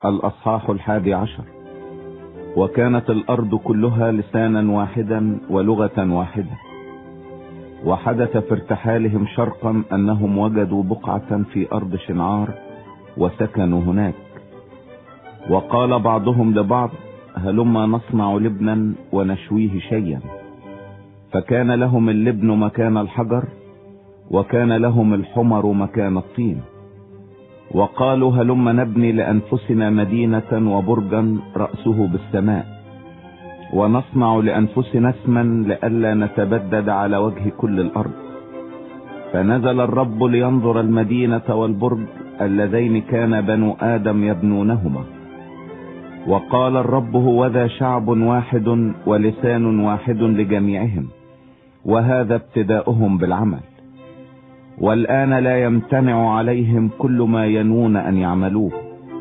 الأصحاح 11. وكانت الأرض كلها لسانا واحدا ولغة واحدة. وحدث في ارتحالهم شرقا أنهم وجدوا بقعة في أرض شنعار وسكنوا هناك. وقال بعضهم لبعض: هلما نصنع لبنا ونشويه شيئا. فكان لهم اللبن مكان الحجر، وكان لهم الحمر مكان الطين. وقالوا: هلما نبني لأنفسنا مدينة وبرجا رأسه بالسماء، ونصنع لأنفسنا اسما لئلا نتبدد على وجه كل الأرض. فنزل الرب لينظر المدينة والبرج اللذين كان بنو آدم يبنونهما. وقال الرب: هوذا شعب واحد ولسان واحد لجميعهم، وهذا ابتداؤهم بالعمل. والآن لا يمتنع عليهم كل ما ينوون أن يعملوه.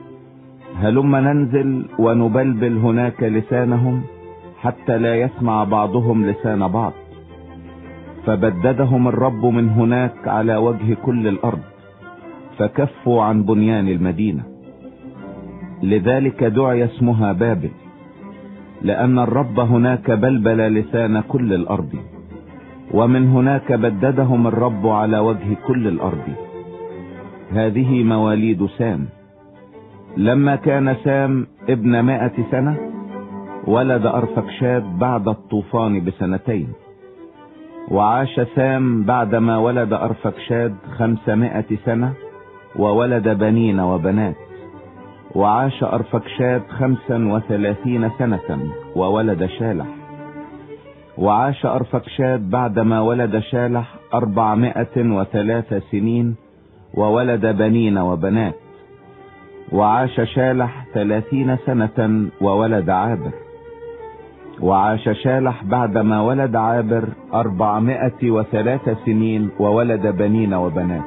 هلما ننزل ونبلبل هناك لسانهم حتى لا يسمع بعضهم لسان بعض. فبددهم الرب من هناك على وجه كل الأرض، فكفوا عن بنيان المدينة. لذلك دعي اسمها بابل، لأن الرب هناك بلبل لسان كل الأرض. ومن هناك بددهم الرب على وجه كل الأرض. هذه مواليد سام. لما كان سام ابن 100 سنة ولد أرفكشاد بعد الطوفان ب2 وعاش سام بعدما ولد أرفكشاد 500 سنة وولد بنين وبنات. وعاش أرفكشاد 35 سنة وولد شالح. وعاش أرفكشاد بعدما ولد شالح 403 سنين وولد بنين وبنات. وعاش شالح 30 سنة وولد عابر. وعاش شالح بعدما ولد عابر 403 سنين وولد بنين وبنات.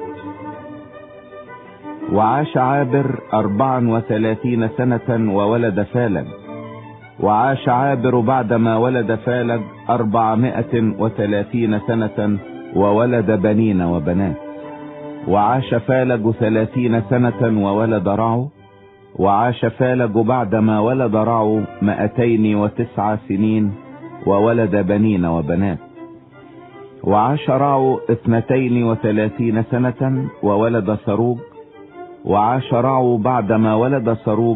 وعاش عابر 34 سنة وولد فالج. وعاش عابر بعدما ولد فالج 430 سنة وولد بنين وبنات. وعاش فالج 30 سنة وولد رعو. وعاش فالج بعدما ولد رعو 209 سنين وولد بنين وبنات. وعاش رعو 32 سنة وولد سروج. وعاش رعو بعدما ولد سروج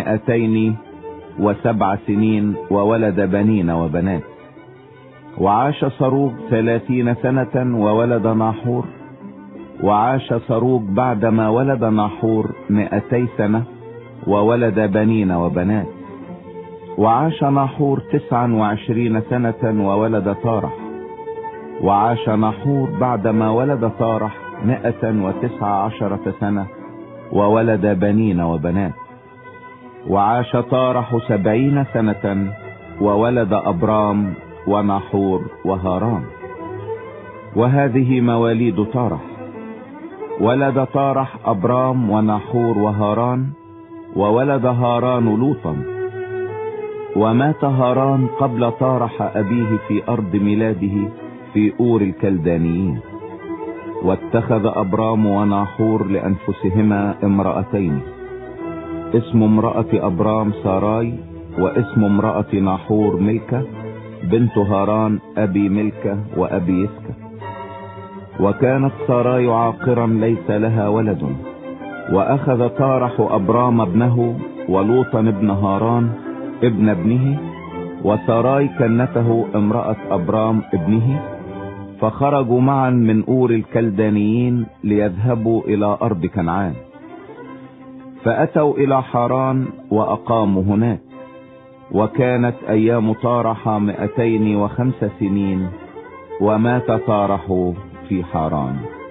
207 سنين وولد بنين وبنات. وعاش سروج 30 سنة وولد ناحور. وعاش سروج بعدما ولد ناحور 200 سنة وولد بنين وبنات. وعاش ناحور 29 سنة وولد تارح. وعاش ناحور بعدما ولد تارح 119 سنة وولد بنين وبنات. وعاش تارح 70 سنة وولد أبرام وناحور وهاران. وهذه مواليد تارح. ولد تارح أبرام وناحور وهاران، وولد هاران لوطا. ومات هاران قبل تارح أبيه في أرض ميلاده في أور الكلدانيين. واتخذ أبرام وناحور لأنفسهما امرأتين، اسم امرأة أبرام ساراي، واسم امرأة ناحور ملكة بنت هاران أبي ملكة وأبي يسكة. وكانت ساراي عاقرا ليس لها ولد. وأخذ تارح أبرام ابنه ولوطا ابن هاران ابن ابنه، وساراي كنته امرأة أبرام ابنه. فخرجوا معا من أور الكلدانيين ليذهبوا إلى أرض كنعان. فأتوا إلى حاران وأقاموا هناك. وكانت أيام تارح 205 سنين، ومات تارح في حاران.